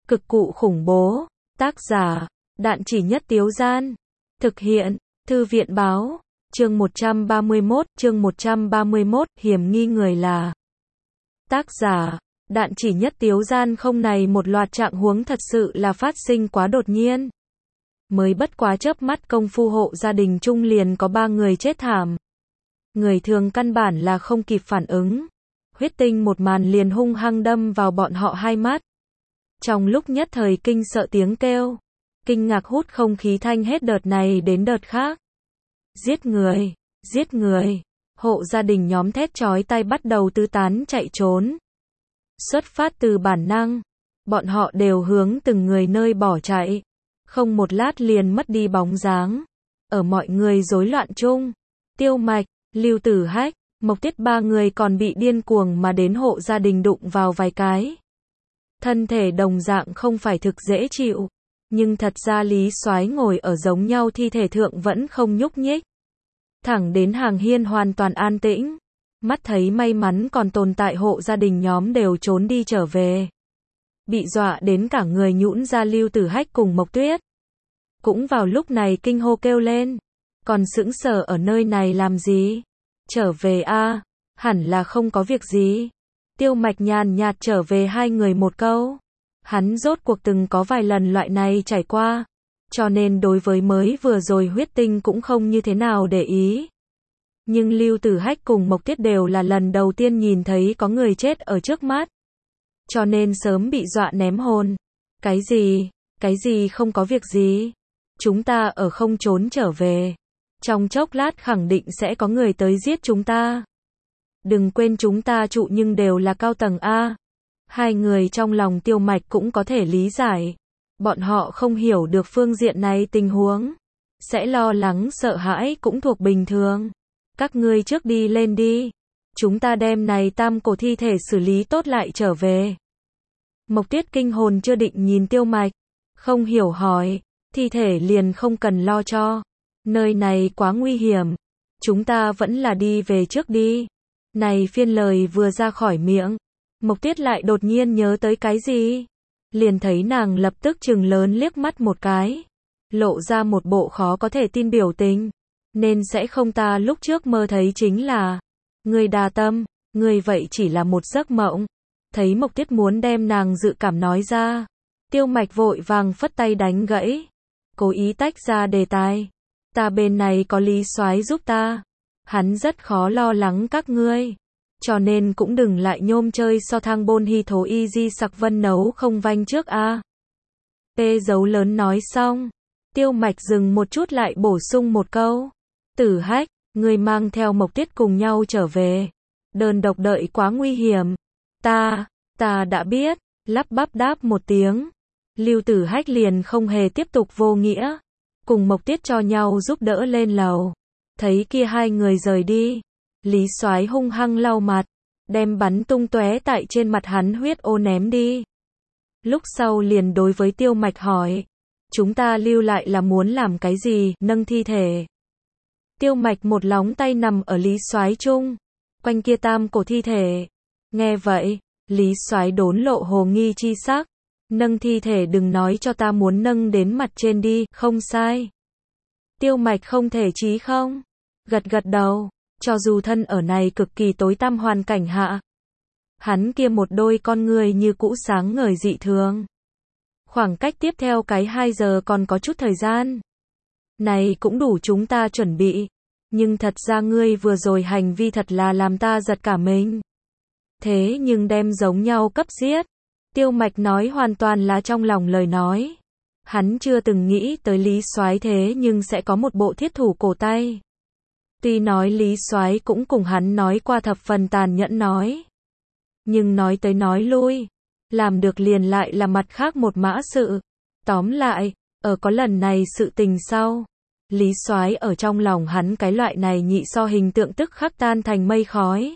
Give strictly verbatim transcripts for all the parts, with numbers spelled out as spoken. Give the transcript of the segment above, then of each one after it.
Cực cụ khủng bố. Tác giả, Đạn Chỉ Nhất Tiếu Gian. Thực hiện, Thư viện Báo. Chương một trăm ba mươi mốt, chương một trăm ba mươi mốt, hiểm nghi người là. Tác giả, Đạn Chỉ Nhất Tiếu Gian. Không, này một loạt trạng huống thật sự là phát sinh quá đột nhiên. Mới bất quá chớp mắt công phu hộ gia đình chung liền có ba người chết thảm. Người thường căn bản là không kịp phản ứng. Huyết tinh một màn liền hung hăng đâm vào bọn họ hai mắt. Trong lúc nhất thời kinh sợ tiếng kêu, kinh ngạc hút không khí thanh hết đợt này đến đợt khác. Giết người, giết người, hộ gia đình nhóm thét chói tai bắt đầu tứ tán chạy trốn. Xuất phát từ bản năng, bọn họ đều hướng từng người nơi bỏ chạy. Không một lát liền mất đi bóng dáng. Ở mọi người rối loạn chung, Tiêu Mạch, Lưu Tử Hách, Mộc Tiết ba người còn bị điên cuồng mà đến hộ gia đình đụng vào vài cái. Thân thể đồng dạng không phải thực dễ chịu, nhưng thật ra Lý Soái ngồi ở giống nhau thi thể thượng vẫn không nhúc nhích. Thẳng đến hàng hiên hoàn toàn an tĩnh, mắt thấy may mắn còn tồn tại hộ gia đình nhóm đều trốn đi trở về. Bị dọa đến cả người nhũn ra Lưu Tử Hách cùng Mộc Tuyết. Cũng vào lúc này kinh hô kêu lên, còn sững sờ ở nơi này làm gì? Trở về a, hẳn là không có việc gì. Tiêu Mạch nhàn nhạt trở về hai người một câu. Hắn rốt cuộc từng có vài lần loại này trải qua, cho nên đối với mới vừa rồi huyết tinh cũng không như thế nào để ý. Nhưng Lưu Tử Hách cùng Mộc Tiết đều là lần đầu tiên nhìn thấy có người chết ở trước mắt, cho nên sớm bị dọa ném hồn. Cái gì? Cái gì không có việc gì? Chúng ta ở không trốn trở về. Trong chốc lát khẳng định sẽ có người tới giết chúng ta. Đừng quên chúng ta trụ nhưng đều là cao tầng A. Hai người trong lòng Tiêu Mạch cũng có thể lý giải. Bọn họ không hiểu được phương diện này tình huống. Sẽ lo lắng sợ hãi cũng thuộc bình thường. Các ngươi trước đi lên đi. Chúng ta đem này tam cổ thi thể xử lý tốt lại trở về. Mộc Tiết kinh hồn chưa định nhìn Tiêu Mạch. Không hiểu hỏi. Thi thể liền không cần lo cho. Nơi này quá nguy hiểm. Chúng ta vẫn là đi về trước đi. Này phiên lời vừa ra khỏi miệng, Mộc Tiết lại đột nhiên nhớ tới cái gì. Liền thấy nàng lập tức trừng lớn liếc mắt một cái. Lộ ra một bộ khó có thể tin biểu tình. Nên sẽ không, ta lúc trước mơ thấy chính là. Người đa tâm, người vậy chỉ là một giấc mộng. Thấy Mộc Tiết muốn đem nàng dự cảm nói ra. Tiêu Mạch vội vàng phất tay đánh gãy. Cố ý tách ra đề tài. Ta bên này có Lý Soái giúp ta. Hắn rất khó lo lắng các ngươi. Cho nên cũng đừng lại nhôm chơi so thang bôn hy thố y di sặc vân nấu không vanh trước a. P dấu lớn nói xong. Tiêu Mạch dừng một chút lại bổ sung một câu. Tử Hách, ngươi mang theo Mộc Tiết cùng nhau trở về. Đơn độc đợi quá nguy hiểm. Ta, ta đã biết. Lắp bắp đáp một tiếng. Lưu Tử Hách liền không hề tiếp tục vô nghĩa. Cùng Mộc Tiết cho nhau giúp đỡ lên lầu. Thấy kia hai người rời đi. Lý Soái hung hăng lau mặt. Đem bắn tung tóe tại trên mặt hắn huyết ô ném đi. Lúc sau liền đối với Tiêu Mạch hỏi. Chúng ta lưu lại là muốn làm cái gì? Nâng thi thể. Tiêu Mạch một lóng tay nằm ở Lý Soái chung. Quanh kia tam cổ thi thể. Nghe vậy, Lý Soái đốn lộ hồ nghi chi sắc. Nâng thi thể đừng nói cho ta muốn nâng đến mặt trên đi, không sai. Tiêu Mạch không thể chí không? Gật gật đầu, cho dù thân ở này cực kỳ tối tăm hoàn cảnh hạ. Hắn kia một đôi con người như cũ sáng ngời dị thường. Khoảng cách tiếp theo cái hai giờ còn có chút thời gian. Này cũng đủ chúng ta chuẩn bị. Nhưng thật ra ngươi vừa rồi hành vi thật là làm ta giật cả mình. Thế nhưng đem giống nhau cấp giết. Tiêu Mạch nói hoàn toàn là trong lòng lời nói. Hắn chưa từng nghĩ tới Lý Soái thế nhưng sẽ có một bộ thiết thủ cổ tay. Tuy nói Lý Soái cũng cùng hắn nói qua thập phần tàn nhẫn nói. Nhưng nói tới nói lui. Làm được liền lại là mặt khác một mã sự. Tóm lại, ở có lần này sự tình sau. Lý Soái ở trong lòng hắn cái loại này nhị so hình tượng tức khắc tan thành mây khói.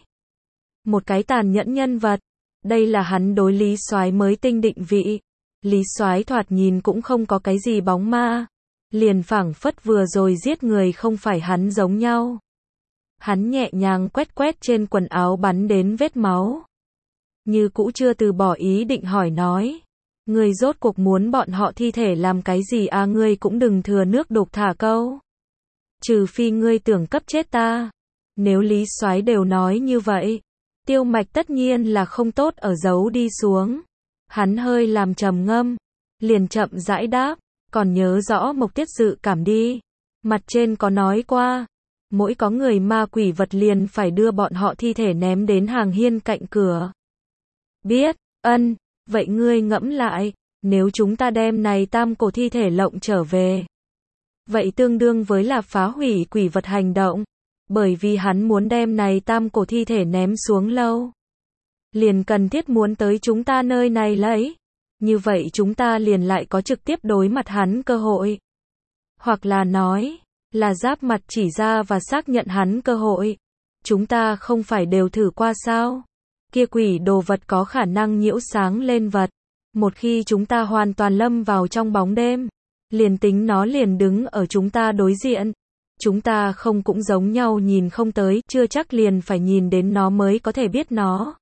Một cái tàn nhẫn nhân vật. Đây là hắn đối Lý Soái mới tinh định vị. Lý Soái thoạt nhìn cũng không có cái gì bóng ma. Liền phảng phất vừa rồi giết người không phải hắn giống nhau. Hắn nhẹ nhàng quét quét trên quần áo bắn đến vết máu. Như cũ chưa từ bỏ ý định hỏi nói. Ngươi rốt cuộc muốn bọn họ thi thể làm cái gì à, ngươi cũng đừng thừa nước đục thả câu. Trừ phi ngươi tưởng cấp chết ta. Nếu Lý Soái đều nói như vậy, Tiêu Mạch tất nhiên là không tốt ở giấu đi xuống. Hắn hơi làm trầm ngâm, liền chậm rãi đáp, còn nhớ rõ Mộc Tiết dự cảm đi. Mặt trên có nói qua, mỗi có người ma quỷ vật liền phải đưa bọn họ thi thể ném đến hàng hiên cạnh cửa. Biết, ân, vậy ngươi ngẫm lại, nếu chúng ta đem này tam cổ thi thể lộng trở về, vậy tương đương với là phá hủy quỷ vật hành động, bởi vì hắn muốn đem này tam cổ thi thể ném xuống lâu. Liền cần thiết muốn tới chúng ta nơi này lấy. Như vậy chúng ta liền lại có trực tiếp đối mặt hắn cơ hội. Hoặc là nói, là giáp mặt chỉ ra và xác nhận hắn cơ hội. Chúng ta không phải đều thử qua sao? Kia quỷ đồ vật có khả năng nhiễu sáng lên vật. Một khi chúng ta hoàn toàn lâm vào trong bóng đêm, liền tính nó liền đứng ở chúng ta đối diện. Chúng ta không cũng giống nhau nhìn không tới, chưa chắc liền phải nhìn đến nó mới có thể biết nó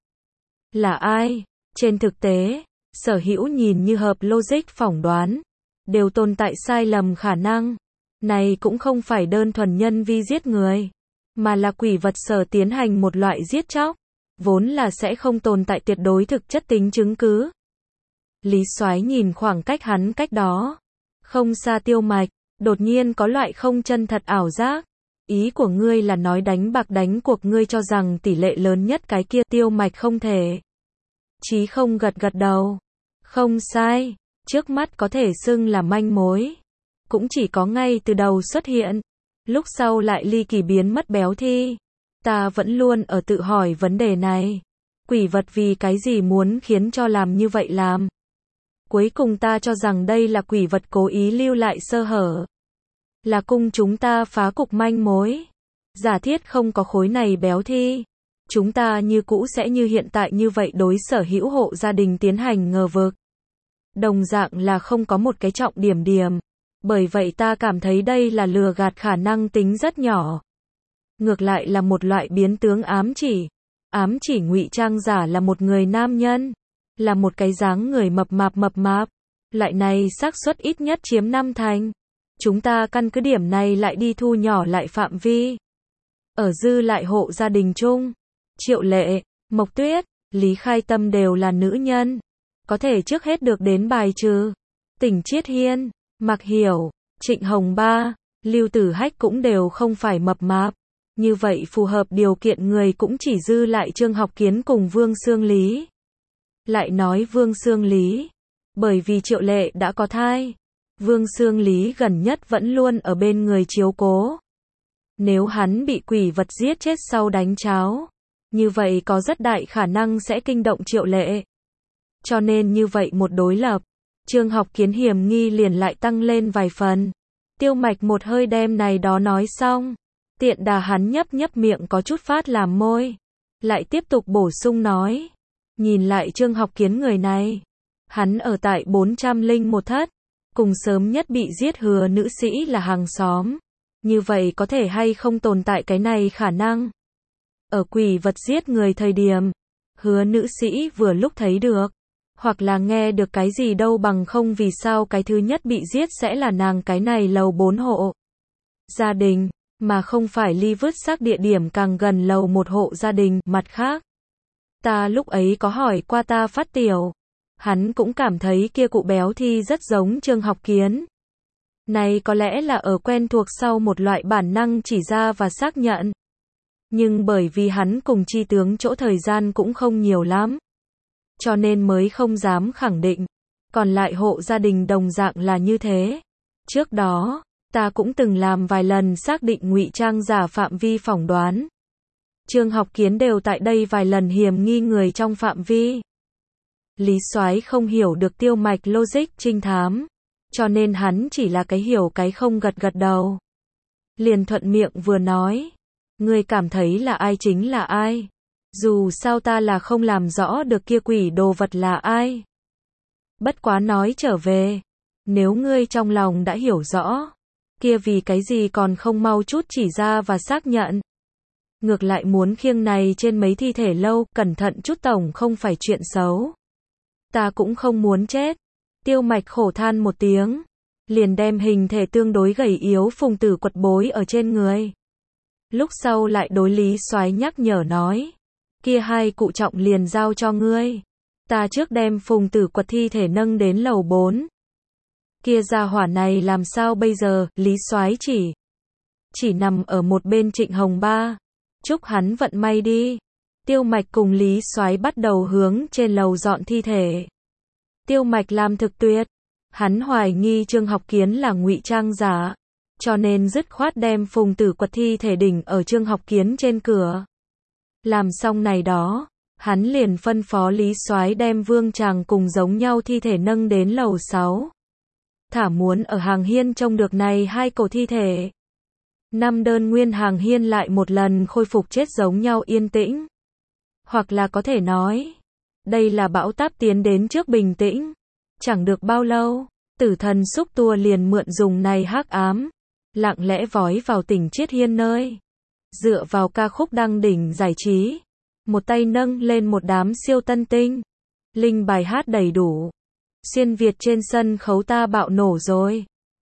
là ai. Trên thực tế, sở hữu nhìn như hợp logic phỏng đoán, đều tồn tại sai lầm khả năng. Này cũng không phải đơn thuần nhân vi giết người, mà là quỷ vật sở tiến hành một loại giết chóc, vốn là sẽ không tồn tại tuyệt đối thực chất tính chứng cứ. Lý Soái nhìn khoảng cách hắn cách đó không xa Tiêu Mạch, đột nhiên có loại không chân thật ảo giác. Ý của ngươi là nói đánh bạc đánh cuộc, ngươi cho rằng tỷ lệ lớn nhất cái kia. Tiêu Mạch không thể chí không gật gật đầu. Không sai, trước mắt có thể xưng là manh mối, cũng chỉ có ngay từ đầu xuất hiện, lúc sau lại ly kỳ biến mất béo thi. Ta vẫn luôn ở tự hỏi vấn đề này. Quỷ vật vì cái gì muốn khiến cho làm như vậy làm? Cuối cùng ta cho rằng đây là quỷ vật cố ý lưu lại sơ hở, là cung chúng ta phá cục manh mối. Giả thiết không có khối này béo thi, chúng ta như cũ sẽ như hiện tại như vậy đối sở hữu hộ gia đình tiến hành ngờ vực. Đồng dạng là không có một cái trọng điểm điểm. Bởi vậy ta cảm thấy đây là lừa gạt khả năng tính rất nhỏ. Ngược lại là một loại biến tướng ám chỉ. Ám chỉ ngụy trang giả là một người nam nhân, là một cái dáng người mập mạp mập mạp. Loại này xác suất ít nhất chiếm năm thành. Chúng ta căn cứ điểm này lại đi thu nhỏ lại phạm vi. Ở dư lại hộ gia đình chung, Triệu Lệ, Mộc Tuyết, Lý Khai Tâm đều là nữ nhân, có thể trước hết được đến bài trừ. Tỉnh Chiết Hiên, Mạc Hiểu, Trịnh Hồng Ba, Lưu Tử Hách cũng đều không phải mập mạp. Như vậy phù hợp điều kiện người cũng chỉ dư lại Trương Học Kiến cùng Vương Xương Lý. Lại nói Vương Xương Lý, bởi vì Triệu Lệ đã có thai, Vương Xương Lý gần nhất vẫn luôn ở bên người chiếu cố. Nếu hắn bị quỷ vật giết chết sau đánh cháo, như vậy có rất đại khả năng sẽ kinh động Triệu Lệ. Cho nên như vậy một đối lập, Trương Học Kiến hiểm nghi liền lại tăng lên vài phần. Tiêu Mạch một hơi đem này đó nói xong, tiện đà hắn nhấp nhấp miệng có chút phát làm môi, lại tiếp tục bổ sung nói, nhìn lại Trương Học Kiến người này, hắn ở tại bốn trăm lẻ một thất, cùng sớm nhất bị giết Hứa nữ sĩ là hàng xóm. Như vậy có thể hay không tồn tại cái này khả năng? Ở quỷ vật giết người thời điểm, Hứa nữ sĩ vừa lúc thấy được, hoặc là nghe được cái gì đâu, bằng không vì sao cái thứ nhất bị giết sẽ là nàng cái này lầu bốn hộ gia đình, mà không phải ly vứt xác địa điểm càng gần lầu một hộ gia đình. Mặt khác, ta lúc ấy có hỏi qua ta Phát Tiểu, hắn cũng cảm thấy kia cụ béo thi rất giống Trương Học Kiến. Này có lẽ là ở quen thuộc sau một loại bản năng chỉ ra và xác nhận. Nhưng bởi vì hắn cùng chi tướng chỗ thời gian cũng không nhiều lắm, cho nên mới không dám khẳng định. Còn lại hộ gia đình đồng dạng là như thế. Trước đó, ta cũng từng làm vài lần xác định ngụy trang giả phạm vi phỏng đoán. Trương Học Kiến đều tại đây vài lần hiểm nghi người trong phạm vi. Lý Soái không hiểu được Tiêu Mạch logic trinh thám, cho nên hắn chỉ là cái hiểu cái không gật gật đầu. Liền thuận miệng vừa nói, ngươi cảm thấy là ai chính là ai. Dù sao ta là không làm rõ được kia quỷ đồ vật là ai. Bất quá nói trở về, nếu ngươi trong lòng đã hiểu rõ, kia vì cái gì còn không mau chút chỉ ra và xác nhận. Ngược lại muốn khiêng này trên mấy thi thể lâu, cẩn thận chút tổng không phải chuyện xấu. Ta cũng không muốn chết, Tiêu Mạch khổ than một tiếng, liền đem hình thể tương đối gầy yếu Phùng Tử Quật bối ở trên người. Lúc sau lại đối Lý Soái nhắc nhở nói, kia hai cụ trọng liền giao cho ngươi. Ta trước đem Phùng Tử Quật thi thể nâng đến lầu bốn. Kia gia hỏa này làm sao bây giờ, Lý Soái chỉ. Chỉ nằm ở một bên Trịnh Hồng Ba. Chúc hắn vận may đi. Tiêu Mạch cùng Lý Soái bắt đầu hướng trên lầu dọn thi thể. Tiêu Mạch làm thực tuyệt. Hắn hoài nghi Trương Học Kiến là ngụy trang giả. Cho nên dứt khoát đem Phùng Tử Quật thi thể đỉnh ở Trương Học Kiến trên cửa. Làm xong này đó, hắn liền phân phó Lý Soái đem Vương Tràng cùng giống nhau thi thể nâng đến lầu sáu. Thả muốn ở hàng hiên trông được này hai cổ thi thể. Năm đơn nguyên hàng hiên lại một lần khôi phục chết giống nhau yên tĩnh. Hoặc là có thể nói, đây là bão táp tiến đến trước bình tĩnh. Chẳng được bao lâu, tử thần xúc tua liền mượn dùng này hắc ám, lặng lẽ vói vào tỉnh Chiết Hiên nơi. Dựa vào ca khúc đăng đỉnh giải trí, một tay nâng lên một đám siêu tân tinh. Linh bài hát đầy đủ. Xuyên Việt trên sân khấu ta bạo nổ rồi.